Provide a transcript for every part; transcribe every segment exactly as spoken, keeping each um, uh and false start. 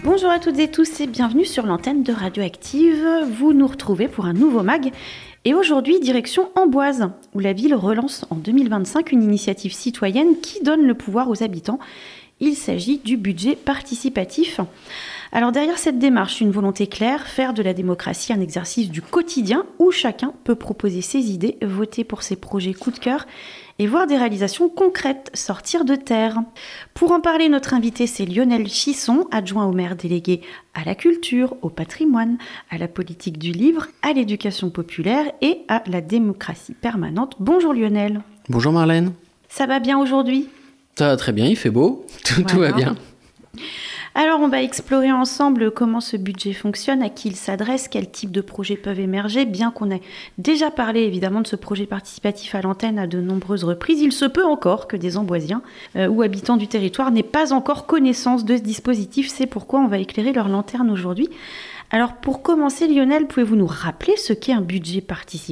Bonjour à toutes et tous et bienvenue sur l'antenne de Radioactive. Vous nous retrouvez pour un nouveau mag. Et aujourd'hui, direction Amboise, où la ville relance en deux mille vingt-cinq une initiative citoyenne qui donne le pouvoir aux habitants. Il s'agit du budget participatif. Alors derrière cette démarche, une volonté claire, faire de la démocratie un exercice du quotidien où chacun peut proposer ses idées, voter pour ses projets coup de cœur et voir des réalisations concrètes sortir de terre. Pour en parler, notre invité, c'est Lionel Chisson, adjoint au maire délégué à la culture, au patrimoine, à la politique du livre, à l'éducation populaire et à la démocratie permanente. Bonjour Lionel. Bonjour Marlène. Ça va bien aujourd'hui ? Ça va très bien, il fait beau, tout, voilà. Tout va bien. Alors, on va explorer ensemble comment ce budget fonctionne, à qui il s'adresse, quels types de projets peuvent émerger. Bien qu'on ait déjà parlé évidemment de ce projet participatif à l'antenne à de nombreuses reprises, il se peut encore que des Amboisiens euh, ou habitants du territoire n'aient pas encore connaissance de ce dispositif. C'est pourquoi on va éclairer leur lanterne aujourd'hui. Alors, pour commencer, Lionel, pouvez-vous nous rappeler ce qu'est un budget participatif ?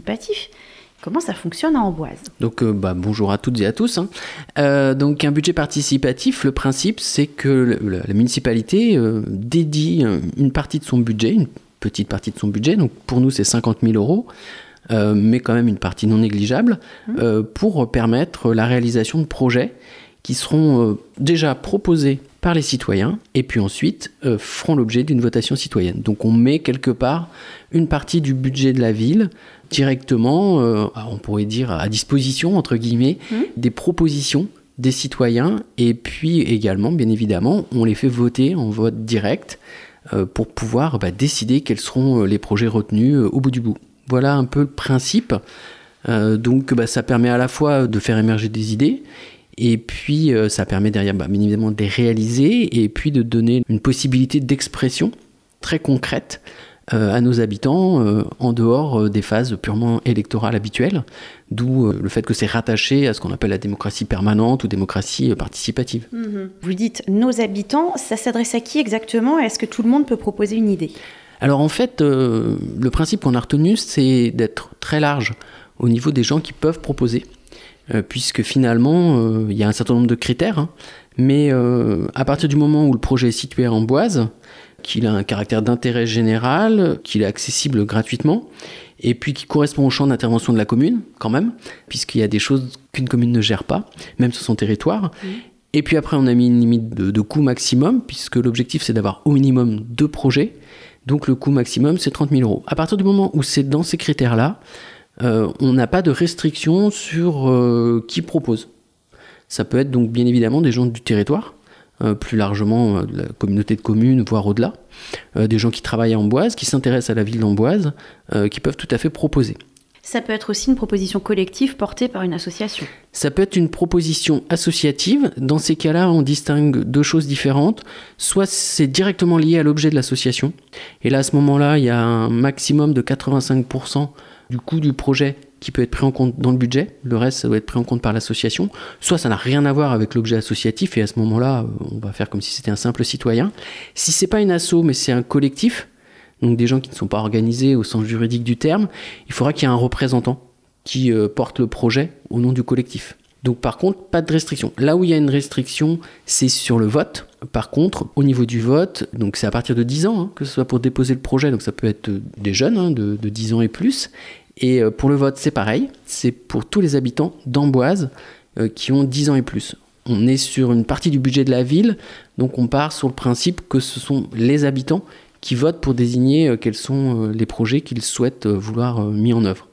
Comment ça fonctionne à Amboise ? Donc, euh, bah, bonjour à toutes et à tous. Hein. Euh, donc, un budget participatif, le principe, c'est que le, la municipalité euh, dédie une partie de son budget, une petite partie de son budget. Donc, pour nous, c'est cinquante mille euros, euh, mais quand même une partie non négligeable, mmh. euh, pour permettre la réalisation de projets qui seront euh, déjà proposés par les citoyens et puis ensuite euh, feront l'objet d'une votation citoyenne. Donc, on met quelque part une partie du budget de la ville directement, euh, on pourrait dire à disposition, entre guillemets, mmh. des propositions des citoyens et puis également, bien évidemment, on les fait voter en vote direct euh, pour pouvoir bah, décider quels seront les projets retenus euh, au bout du bout. Voilà un peu le principe. Euh, donc bah, ça permet à la fois de faire émerger des idées et puis euh, ça permet derrière bah, bien évidemment de les réaliser et puis de donner une possibilité d'expression très concrète Euh, à nos habitants euh, en dehors euh, des phases purement électorales habituelles, d'où euh, le fait que c'est rattaché à ce qu'on appelle la démocratie permanente ou démocratie euh, participative. Mmh. Vous dites nos habitants, ça s'adresse à qui exactement ? Est-ce que tout le monde peut proposer une idée ? Alors en fait, euh, le principe qu'on a retenu, c'est d'être très large au niveau des gens qui peuvent proposer, euh, puisque finalement, il euh, y a un certain nombre de critères, hein, mais euh, à partir du moment où le projet est situé à Amboise, qu'il a un caractère d'intérêt général, qu'il est accessible gratuitement, et puis qui correspond au champ d'intervention de la commune, quand même, puisqu'il y a des choses qu'une commune ne gère pas, même sur son territoire. Mmh. Et puis après, on a mis une limite de, de coût maximum, puisque l'objectif, c'est d'avoir au minimum deux projets. Donc le coût maximum, c'est trente mille euros. À partir du moment où c'est dans ces critères-là, euh, on n'a pas de restriction sur euh, qui propose. Ça peut être donc bien évidemment des gens du territoire, Euh, plus largement euh, de la communauté de communes, voire au-delà, euh, des gens qui travaillent à Amboise, qui s'intéressent à la ville d'Amboise, euh, qui peuvent tout à fait proposer. Ça peut être aussi une proposition collective portée par une association. Ça peut être une proposition associative. Dans ces cas-là, on distingue deux choses différentes. Soit c'est directement lié à l'objet de l'association. Et là, à ce moment-là, il y a un maximum de quatre-vingt-cinq pour cent du coût du projet qui peut être pris en compte dans le budget. Le reste, ça doit être pris en compte par l'association. Soit ça n'a rien à voir avec l'objet associatif et à ce moment-là, on va faire comme si c'était un simple citoyen. Si c'est pas une asso, mais c'est un collectif, donc des gens qui ne sont pas organisés au sens juridique du terme, il faudra qu'il y ait un représentant qui euh, porte le projet au nom du collectif. Donc par contre, pas de restriction. Là où il y a une restriction, c'est sur le vote. Par contre, au niveau du vote, donc c'est à partir de dix ans, hein, que ce soit pour déposer le projet, donc ça peut être des jeunes hein, de, de dix ans et plus. Et pour le vote, c'est pareil, c'est pour tous les habitants d'Amboise euh, qui ont dix ans et plus. On est sur une partie du budget de la ville, donc on part sur le principe que ce sont les habitants qui votent pour désigner euh, quels sont euh, les projets qu'ils souhaitent euh, vouloir euh, mis en œuvre.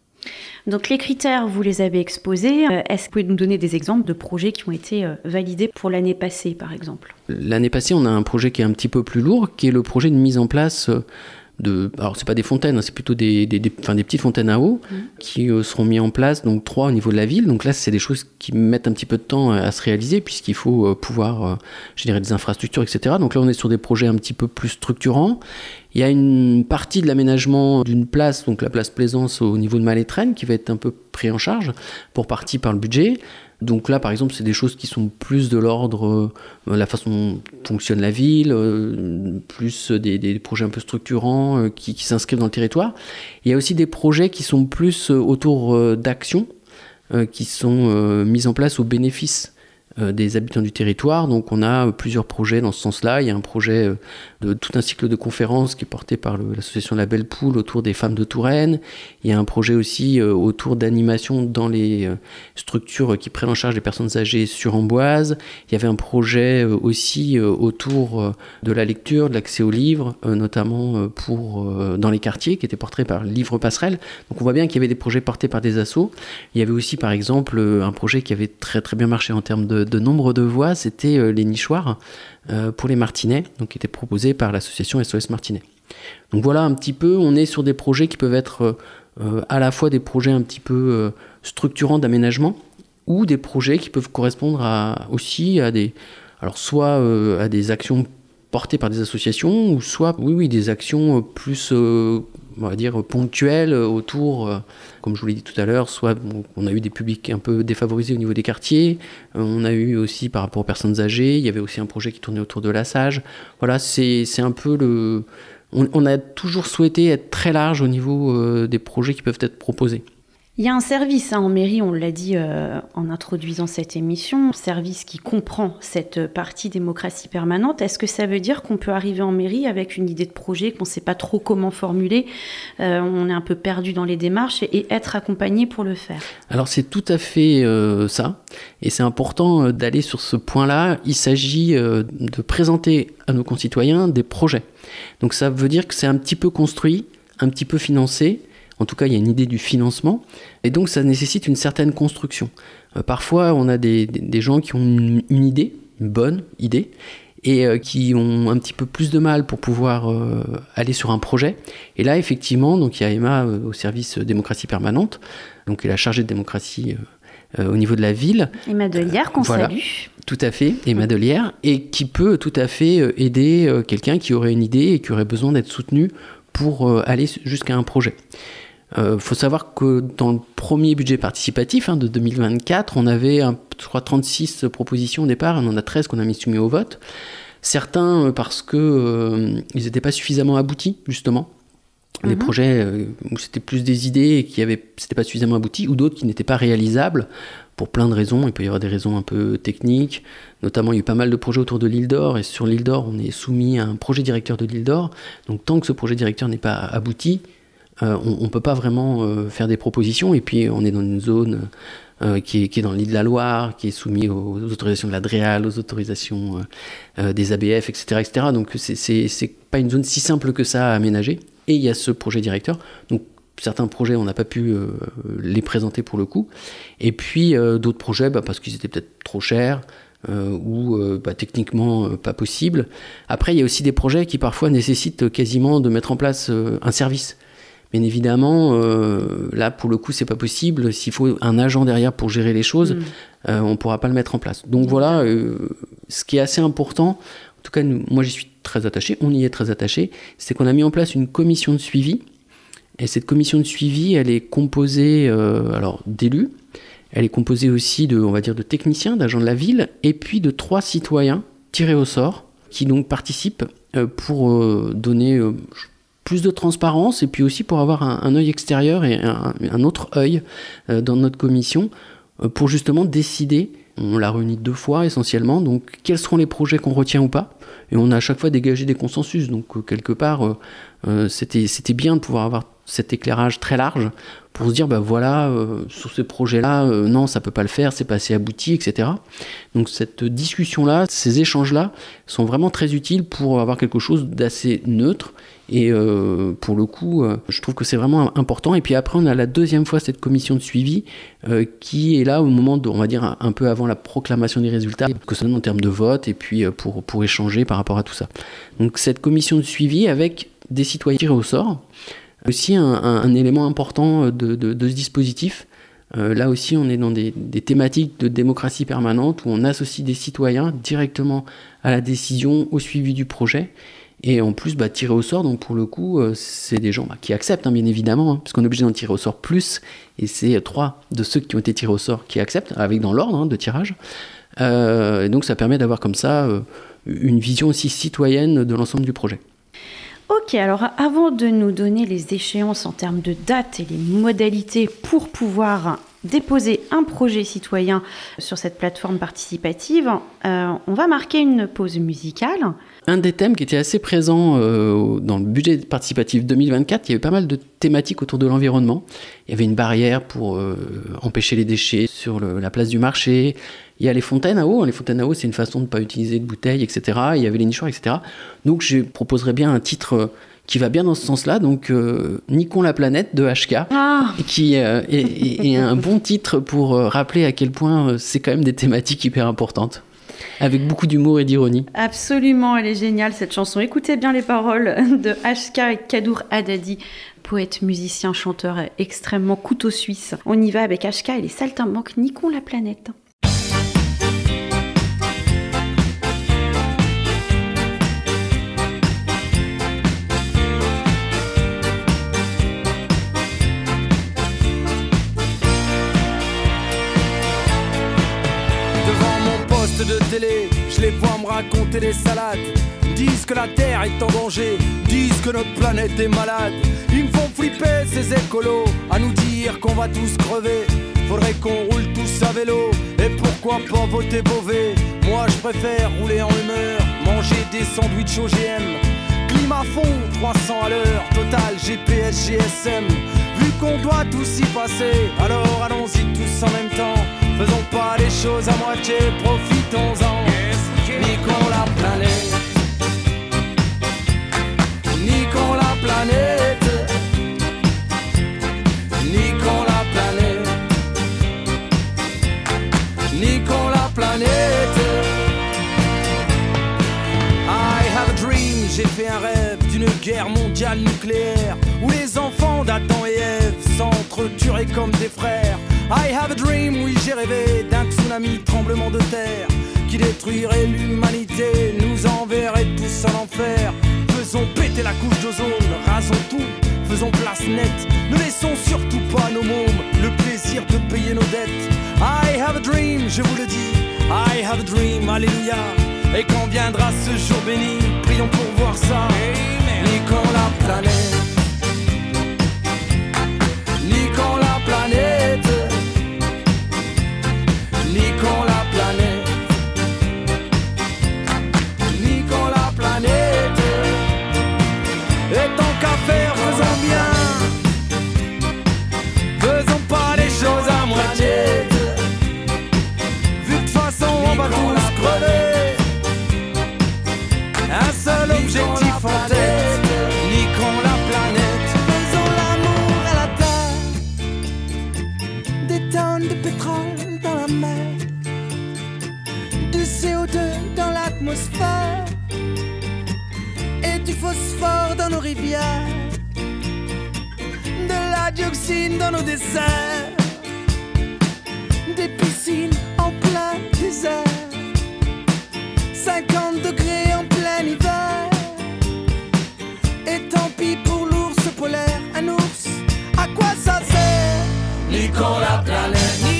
Donc les critères, vous les avez exposés. Est-ce que vous pouvez nous donner des exemples de projets qui ont été euh, validés pour l'année passée, par exemple ? L'année passée, on a un projet qui est un petit peu plus lourd, qui est le projet de mise en place... Euh, De, alors c'est pas des fontaines, c'est plutôt des, des, des, enfin des petites fontaines à eau mmh. qui euh, seront mises en place, donc trois au niveau de la ville. Donc là, c'est des choses qui mettent un petit peu de temps à se réaliser puisqu'il faut euh, pouvoir euh, générer des infrastructures, et cetera. Donc là, on est sur des projets un petit peu plus structurants. Il y a une partie de l'aménagement d'une place, donc la place Plaisance au niveau de Malétraine, qui va être un peu pris en charge pour partie par le budget. Donc là, par exemple, c'est des choses qui sont plus de l'ordre euh, la façon dont fonctionne la ville, euh, plus des, des projets un peu structurants euh, qui, qui s'inscrivent dans le territoire. Il y a aussi des projets qui sont plus euh, autour euh, d'actions euh, qui sont euh, mises en place au bénéfice euh, des habitants du territoire. Donc on a plusieurs projets dans ce sens-là. Il y a un projet euh, de tout un cycle de conférences qui est porté par le, l'association La Belle Poule autour des femmes de Touraine. Il y a un projet aussi euh, autour d'animation dans les euh, structures qui prennent en charge les personnes âgées sur Amboise. Il y avait un projet euh, aussi euh, autour euh, de la lecture, de l'accès aux livres, euh, notamment euh, pour, euh, dans les quartiers, qui était porté par Livre Passerelle. Donc on voit bien qu'il y avait des projets portés par des assos. Il y avait aussi par exemple un projet qui avait très très bien marché en termes de, de nombre de voix, c'était euh, les nichoirs euh, pour les Martinets, donc qui était proposé par l'association S O S Martinets. Donc voilà un petit peu, on est sur des projets qui peuvent être euh, à la fois des projets un petit peu euh, structurants d'aménagement ou des projets qui peuvent correspondre à, aussi à des, alors soit euh, à des actions portées par des associations ou soit oui oui des actions plus euh, on va dire ponctuelles autour, euh, comme je vous l'ai dit tout à l'heure, soit bon, on a eu des publics un peu défavorisés au niveau des quartiers, euh, on a eu aussi par rapport aux personnes âgées, il y avait aussi un projet qui tournait autour de la Sage. Voilà, c'est, c'est un peu le... On, on a toujours souhaité être très large au niveau euh, des projets qui peuvent être proposés. Il y a un service hein, en mairie, on l'a dit euh, en introduisant cette émission, un service qui comprend cette partie démocratie permanente. Est-ce que ça veut dire qu'on peut arriver en mairie avec une idée de projet qu'on ne sait pas trop comment formuler, euh, on est un peu perdu dans les démarches et, et être accompagné pour le faire? Alors c'est tout à fait euh, ça, et c'est important euh, d'aller sur ce point-là. Il s'agit euh, de présenter à nos concitoyens des projets. Donc ça veut dire que c'est un petit peu construit, un petit peu financé. En tout cas, il y a une idée du financement, et donc ça nécessite une certaine construction. Euh, parfois, on a des, des, des gens qui ont une, une idée, une bonne idée, et euh, qui ont un petit peu plus de mal pour pouvoir euh, aller sur un projet. Et là, effectivement, donc il y a Emma euh, au service démocratie permanente, donc elle est la chargée de démocratie euh, euh, au niveau de la ville. Emma Delière, qu'on voilà, salue. Tout à fait, Emma Delière, et qui peut tout à fait aider euh, quelqu'un qui aurait une idée et qui aurait besoin d'être soutenu pour euh, aller jusqu'à un projet. Il euh, faut savoir que dans le premier budget participatif hein, de deux mille vingt-quatre, on avait un, je crois, trente-six propositions au départ, on en a treize qu'on a mis soumis au vote. Certains euh, parce qu'ils euh, n'étaient pas suffisamment aboutis, justement. Des mm-hmm. projets euh, où c'était plus des idées et qui avaient, c'était pas suffisamment abouti, ou d'autres qui n'étaient pas réalisables pour plein de raisons. Il peut y avoir des raisons un peu techniques. Notamment, il y a eu pas mal de projets autour de l'île d'Or, et sur l'île d'Or, on est soumis à un projet directeur de l'île d'Or. Donc tant que ce projet directeur n'est pas abouti, Euh, on ne peut pas vraiment euh, faire des propositions, et puis on est dans une zone euh, qui, est, qui est dans l'île de la Loire, qui est soumise aux, aux autorisations de la DREAL, aux autorisations euh, euh, des A B F, et cetera, et cetera. Donc c'est, c'est, c'est pas une zone si simple que ça à aménager, et il y a ce projet directeur. Donc certains projets, on n'a pas pu euh, les présenter pour le coup, et puis euh, d'autres projets, bah, parce qu'ils étaient peut-être trop chers, Euh, ou euh, bah, techniquement euh, pas possible. Après, il y a aussi des projets qui parfois nécessitent quasiment de mettre en place euh, un service. Bien évidemment, euh, là, pour le coup, c'est pas possible. S'il faut un agent derrière pour gérer les choses, mmh. euh, on pourra pas le mettre en place. Donc mmh. voilà, euh, ce qui est assez important, en tout cas, nous, moi, j'y suis très attaché, on y est très attaché, c'est qu'on a mis en place une commission de suivi. Et cette commission de suivi, elle est composée euh, alors, d'élus, elle est composée aussi de, on va dire, de techniciens, d'agents de la ville, et puis de trois citoyens tirés au sort, qui donc participent euh, pour euh, donner... Euh, plus de transparence, et puis aussi pour avoir un, un œil extérieur et un, un autre œil euh, dans notre commission euh, pour justement décider. On l'a réuni deux fois essentiellement, donc quels seront les projets qu'on retient ou pas, et on a à chaque fois dégagé des consensus, donc euh, quelque part euh, euh, c'était, c'était bien de pouvoir avoir cet éclairage très large pour se dire bah voilà euh, sur ce projet là euh, non ça peut pas le faire, c'est pas assez abouti, etc. Donc cette discussion là, ces échanges là sont vraiment très utiles pour avoir quelque chose d'assez neutre. Et euh, pour le coup, euh, je trouve que c'est vraiment important. Et puis après, on a la deuxième fois cette commission de suivi euh, qui est là au moment, de, on va dire, un, un peu avant la proclamation des résultats, que ça donne en termes de vote, et puis euh, pour, pour échanger par rapport à tout ça. Donc cette commission de suivi avec des citoyens tirés au sort, aussi un, un, un élément important de, de, de ce dispositif. Euh, là aussi, on est dans des, des thématiques de démocratie permanente où on associe des citoyens directement à la décision, au suivi du projet. Et en plus, bah, tirer au sort, donc pour le coup, euh, c'est des gens bah, qui acceptent, hein, bien évidemment, hein, parce qu'on est obligé d'en tirer au sort plus, et c'est trois de ceux qui ont été tirés au sort qui acceptent, avec dans l'ordre hein, de tirage. Euh, et donc ça permet d'avoir comme ça euh, une vision aussi citoyenne de l'ensemble du projet. Ok, alors avant de nous donner les échéances en termes de date et les modalités pour pouvoir déposer un projet citoyen sur cette plateforme participative. Euh, on va marquer une pause musicale. Un des thèmes qui était assez présent euh, dans le budget participatif deux mille vingt-quatre, il y avait pas mal de thématiques autour de l'environnement. Il y avait une barrière pour euh, empêcher les déchets sur le, la place du marché. Il y a les fontaines à eau. Les fontaines à eau, c'est une façon de ne pas utiliser de bouteilles, et cetera. Il y avait les nichoirs, et cetera. Donc, je proposerais bien un titre qui va bien dans ce sens-là. Donc, euh, Niquons la planète de H K, ah. qui euh, est, est, est un bon titre pour euh, rappeler à quel point euh, c'est quand même des thématiques hyper importantes. Avec beaucoup d'humour et d'ironie. Absolument, elle est géniale cette chanson. Écoutez bien les paroles de H K et Kadour Haddadi, poète, musicien, chanteur extrêmement couteau suisse. On y va avec H K et les saltimbanques, niquons la planète. De télé, je les vois me raconter des salades. Disent que la terre est en danger, disent que notre planète est malade. Ils me font flipper ces écolos, à nous dire qu'on va tous crever. Faudrait qu'on roule tous à vélo, et pourquoi pas voter Beauvais. Moi je préfère rouler en humeur, manger des sandwichs O G M. Climat fond, trois cents à l'heure, total G P S, G S M. Vu qu'on doit tous y passer, alors allons-y tous en même temps. Faisons pas les choses à moitié, profitons-en. Niquons la planète. Niquons la planète. Niquons la planète. Niquons la planète. I have a dream, j'ai fait un rêve d'une guerre mondiale nucléaire où les enfants d'Adam et Ève s'entretueraient comme des frères. I have a dream, oui j'ai rêvé d'un tsunami, tremblement de terre qui détruirait l'humanité, nous enverrait tous en enfer. Faisons péter la couche d'ozone, rasons tout, faisons place nette. Ne laissons surtout pas nos mômes le plaisir de payer nos dettes. I have a dream, je vous le dis, I have a dream, alléluia. Et quand viendra ce jour béni, prions pour voir ça. Niquons la planète. Niquons la planète. Niquons la planète. Niquons la planète. Et tant qu'à faire, faisons bien. Faisons pas les choses à moitié. Vu que de toute façon on va tous crever. Un seul objectif en tête. Niquons la planète. Faisons l'amour à la terre. Des tonnes de pétrole dans la mer, du C O deux dans l'atmosphère et du phosphore dans nos rivières, de la dioxine dans nos déserts, des piscines en plein désert, cinquante degrés en plein hiver. Et tant pis pour l'ours polaire, un ours, à quoi ça sert? Niquons la planète.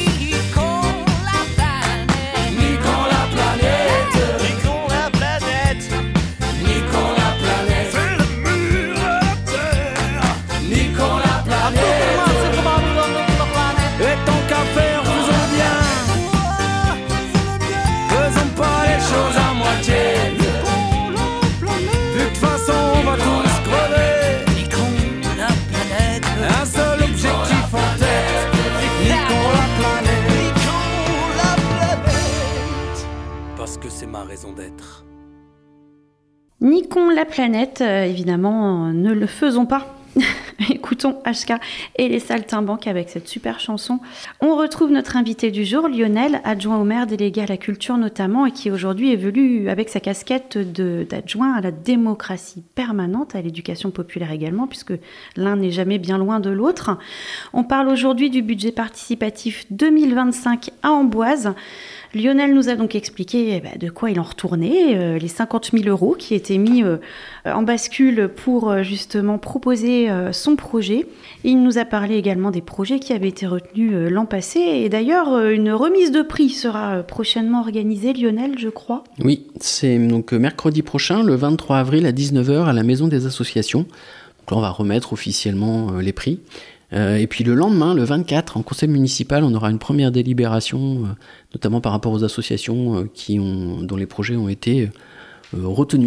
C'est ma raison d'être. Niquons la planète, euh, évidemment, euh, ne le faisons pas. Écoutons H K et les saltimbanques avec cette super chanson. On retrouve notre invité du jour, Lionel, adjoint au maire délégué à la culture notamment, et qui aujourd'hui évolue avec sa casquette de, d'adjoint à la démocratie permanente, à l'éducation populaire également, puisque l'un n'est jamais bien loin de l'autre. On parle aujourd'hui du budget participatif deux mille vingt-cinq à Amboise. Lionel nous a donc expliqué eh ben, de quoi il en retournait, euh, les cinquante mille euros qui étaient mis euh, en bascule pour euh, justement proposer euh, son projet. Il nous a parlé également des projets qui avaient été retenus euh, l'an passé. Et d'ailleurs, euh, une remise de prix sera euh, prochainement organisée, Lionel, je crois. Oui, c'est donc mercredi prochain, le vingt-trois avril à dix-neuf heures à la Maison des Associations. Donc là, on va remettre officiellement euh, les prix. Euh, et puis le lendemain, le vingt-quatre, en conseil municipal, on aura une première délibération, euh, notamment par rapport aux associations euh, qui ont, dont les projets ont été euh, retenus.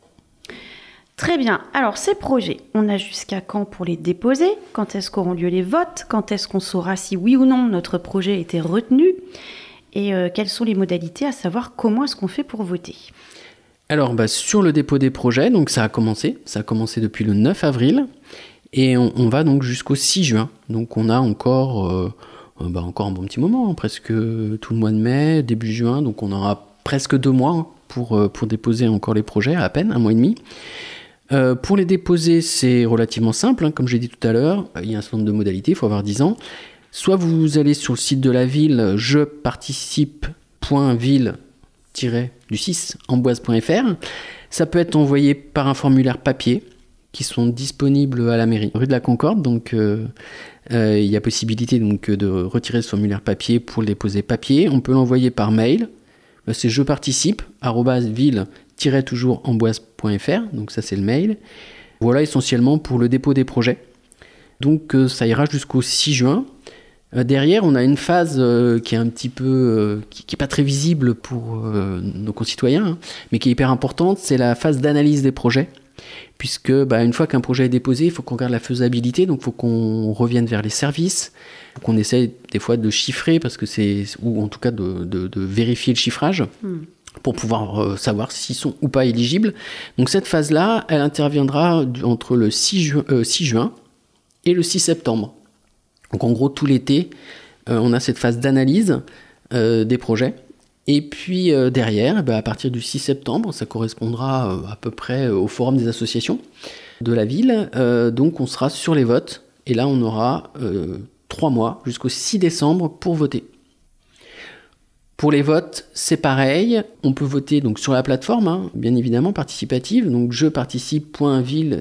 Très bien. Alors, ces projets, on a jusqu'à quand pour les déposer ? Quand est-ce qu'auront lieu les votes ? Quand est-ce qu'on saura si oui ou non notre projet a été retenu ? Et euh, quelles sont les modalités, à savoir comment est-ce qu'on fait pour voter ? Alors, bah, sur le dépôt des projets, donc ça a commencé. Ça a commencé depuis le neuf avril. Et on, on va donc jusqu'au six juin. Donc, on a encore, euh, bah, encore un bon petit moment, hein, presque tout le mois de mai, début juin. Donc, on aura presque deux mois hein, pour, pour déposer encore les projets, à peine, un mois et demi. Euh, pour les déposer, c'est relativement simple, hein, comme j'ai dit tout à l'heure, il y a un certain nombre de modalités, il faut avoir dix ans. Soit vous allez sur le site de la ville, je participe point ville tiret du six amboise point f r. Ça peut être envoyé par un formulaire papier, qui sont disponibles à la mairie, rue de la Concorde, donc euh, euh, il y a possibilité donc, de retirer ce formulaire papier pour le déposer papier. On peut l'envoyer par mail, c'est je participe, arobase ville toujours amboise point f r, donc ça c'est le mail. Voilà essentiellement pour le dépôt des projets. Donc euh, ça ira jusqu'au six juin. Euh, derrière, on a une phase euh, qui est un petit peu, euh, qui, qui est pas très visible pour euh, nos concitoyens, hein, mais qui est hyper importante, c'est la phase d'analyse des projets. Puisque bah, une fois qu'un projet est déposé, il faut qu'on regarde la faisabilité, donc il faut qu'on revienne vers les services, qu'on essaye des fois de chiffrer, parce que c'est, ou en tout cas de, de, de vérifier le chiffrage. Hmm. Pour pouvoir euh, savoir s'ils sont ou pas éligibles. Donc cette phase-là, elle interviendra entre le six, ju- euh, six juin et le six septembre. Donc en gros, tout l'été, euh, on a cette phase d'analyse euh, des projets. Et puis euh, derrière, bah, à partir du six septembre, ça correspondra euh, à peu près au forum des associations de la ville. Euh, donc on sera sur les votes. Et là, on aura euh, trois mois jusqu'au six décembre pour voter. Pour les votes, c'est pareil. On peut voter donc sur la plateforme, hein, bien évidemment, participative. Donc je participe point ville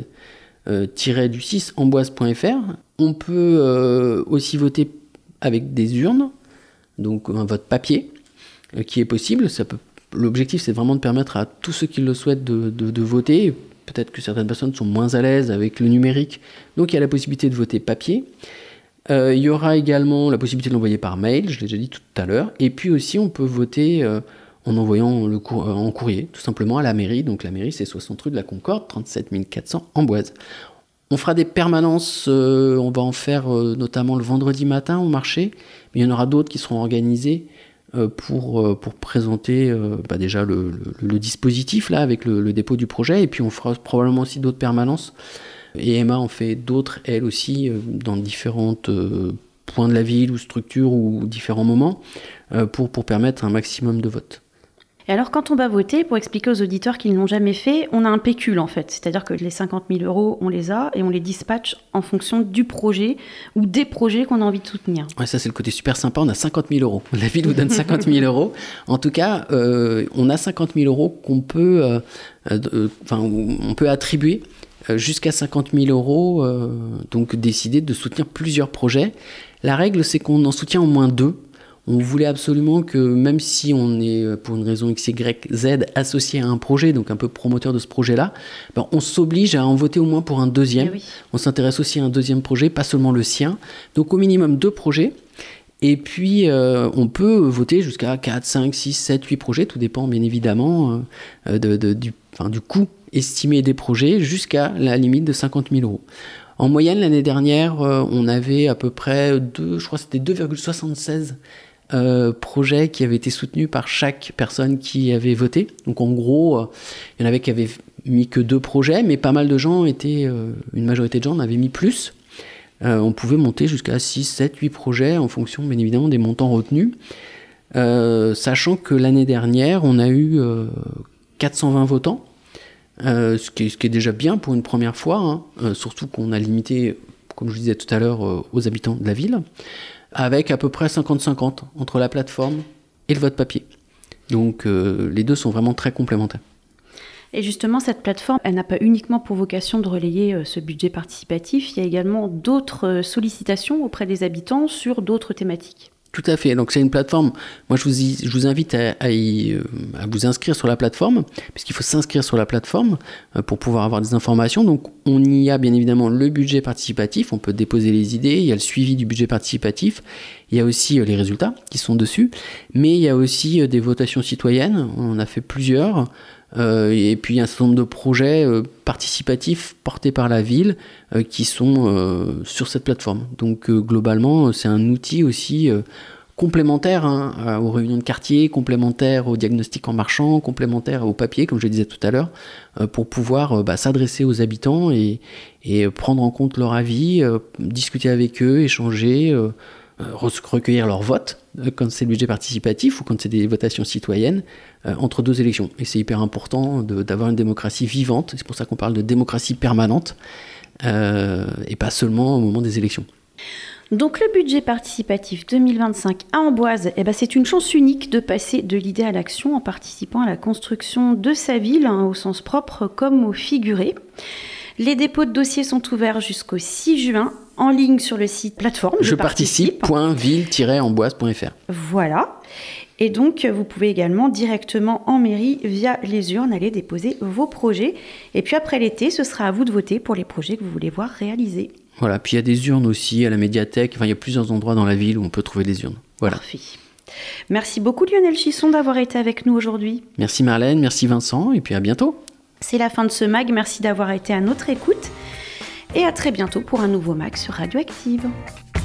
tiret du six amboise point f r. On peut euh, aussi voter avec des urnes, donc un vote papier, euh, qui est possible. Ça peut, l'objectif, c'est vraiment de permettre à tous ceux qui le souhaitent de, de, de voter. Peut-être que certaines personnes sont moins à l'aise avec le numérique, donc il y a la possibilité de voter papier. Euh, il y aura également la possibilité de l'envoyer par mail, je l'ai déjà dit tout à l'heure. Et puis aussi, on peut voter euh, en envoyant le cour- euh, en courrier, tout simplement à la mairie. Donc la mairie, c'est soixante rue de la Concorde, trente-sept mille quatre cents Amboise. On fera des permanences, euh, on va en faire euh, notamment le vendredi matin au marché. Mais il y en aura d'autres qui seront organisées euh, pour, euh, pour présenter euh, bah déjà le, le, le dispositif là, avec le, le dépôt du projet. Et puis on fera probablement aussi d'autres permanences. Et Emma en fait d'autres, elle aussi, euh, dans différents euh, points de la ville ou structures ou différents moments, euh, pour, pour permettre un maximum de votes. Et alors, quand on va voter, pour expliquer aux auditeurs qui ne l'ont jamais fait, on a un pécule en fait. C'est-à-dire que les cinquante mille euros, on les a et on les dispatche en fonction du projet ou des projets qu'on a envie de soutenir. Ouais, ça c'est le côté super sympa, on a cinquante mille euros. La ville vous donne cinquante mille euros. En tout cas, euh, on a cinquante mille euros qu'on peut, euh, euh, enfin, on peut attribuer jusqu'à cinquante mille euros, euh, donc décider de soutenir plusieurs projets. La règle, c'est qu'on en soutient au moins deux. On voulait absolument que, même si on est, pour une raison X, Y, Z, associé à un projet, donc un peu promoteur de ce projet-là, ben on s'oblige à en voter au moins pour un deuxième. Oui. On s'intéresse aussi à un deuxième projet, pas seulement le sien. Donc au minimum deux projets. Et puis, euh, on peut voter jusqu'à quatre, cinq, six, sept, huit projets. Tout dépend, bien évidemment, euh, de, de, du, enfin, du coût estimé des projets, jusqu'à la limite de cinquante mille euros. En moyenne, l'année dernière, euh, on avait à peu près deux, je crois que c'était deux virgule soixante-seize Euh, projets qui avaient été soutenus par chaque personne qui avait voté. Donc en gros, euh, il y en avait qui avaient mis que deux projets, mais pas mal de gens étaient, euh, une majorité de gens en avaient mis plus. Euh, on pouvait monter jusqu'à six, sept, huit projets en fonction bien évidemment des montants retenus. Euh, sachant que l'année dernière, on a eu euh, quatre cent vingt votants, euh, ce, qui est, ce qui est déjà bien pour une première fois, hein, euh, surtout qu'on a limité, comme je vous disais tout à l'heure, euh, aux habitants de la ville, avec à peu près cinquante cinquante entre la plateforme et le vote papier. Donc euh, les deux sont vraiment très complémentaires. Et justement, cette plateforme, elle n'a pas uniquement pour vocation de relayer euh, ce budget participatif, il y a également d'autres euh, sollicitations auprès des habitants sur d'autres thématiques. Tout à fait. Donc c'est une plateforme. Moi je vous, y, je vous invite à, à, y, à vous inscrire sur la plateforme, puisqu'il faut s'inscrire sur la plateforme pour pouvoir avoir des informations. Donc on y a bien évidemment le budget participatif, on peut déposer les idées, il y a le suivi du budget participatif, il y a aussi les résultats qui sont dessus, mais il y a aussi des votations citoyennes, on en a fait plusieurs. Euh, et puis un certain nombre de projets euh, participatifs portés par la ville euh, qui sont euh, sur cette plateforme. Donc euh, globalement, c'est un outil aussi euh, complémentaire hein, aux réunions de quartier, complémentaire au diagnostic en marchant, complémentaire au papier, comme je le disais tout à l'heure, euh, pour pouvoir euh, bah, s'adresser aux habitants et, et prendre en compte leur avis, euh, discuter avec eux, échanger, euh, recueillir leur vote quand c'est le budget participatif ou quand c'est des votations citoyennes euh, entre deux élections. Et c'est hyper important de, d'avoir une démocratie vivante, c'est pour ça qu'on parle de démocratie permanente euh, et pas seulement au moment des élections. Donc le budget participatif deux mille vingt-cinq à Amboise, eh ben, c'est une chance unique de passer de l'idée à l'action en participant à la construction de sa ville, hein, au sens propre comme au figuré. Les dépôts de dossiers sont ouverts jusqu'au six juin, en ligne sur le site plateforme je participe point ville tiret amboise point f r. Voilà. Et donc, vous pouvez également directement en mairie, via les urnes, aller déposer vos projets. Et puis après l'été, ce sera à vous de voter pour les projets que vous voulez voir réalisés. Voilà, puis il y a des urnes aussi à la médiathèque. Enfin, il y a plusieurs endroits dans la ville où on peut trouver des urnes. Voilà. Parfait. Merci beaucoup Lionel Chisson d'avoir été avec nous aujourd'hui. Merci Marlène, merci Vincent, et puis à bientôt. C'est la fin de ce mag, merci d'avoir été à notre écoute. Et à très bientôt pour un nouveau mag sur Radioactive.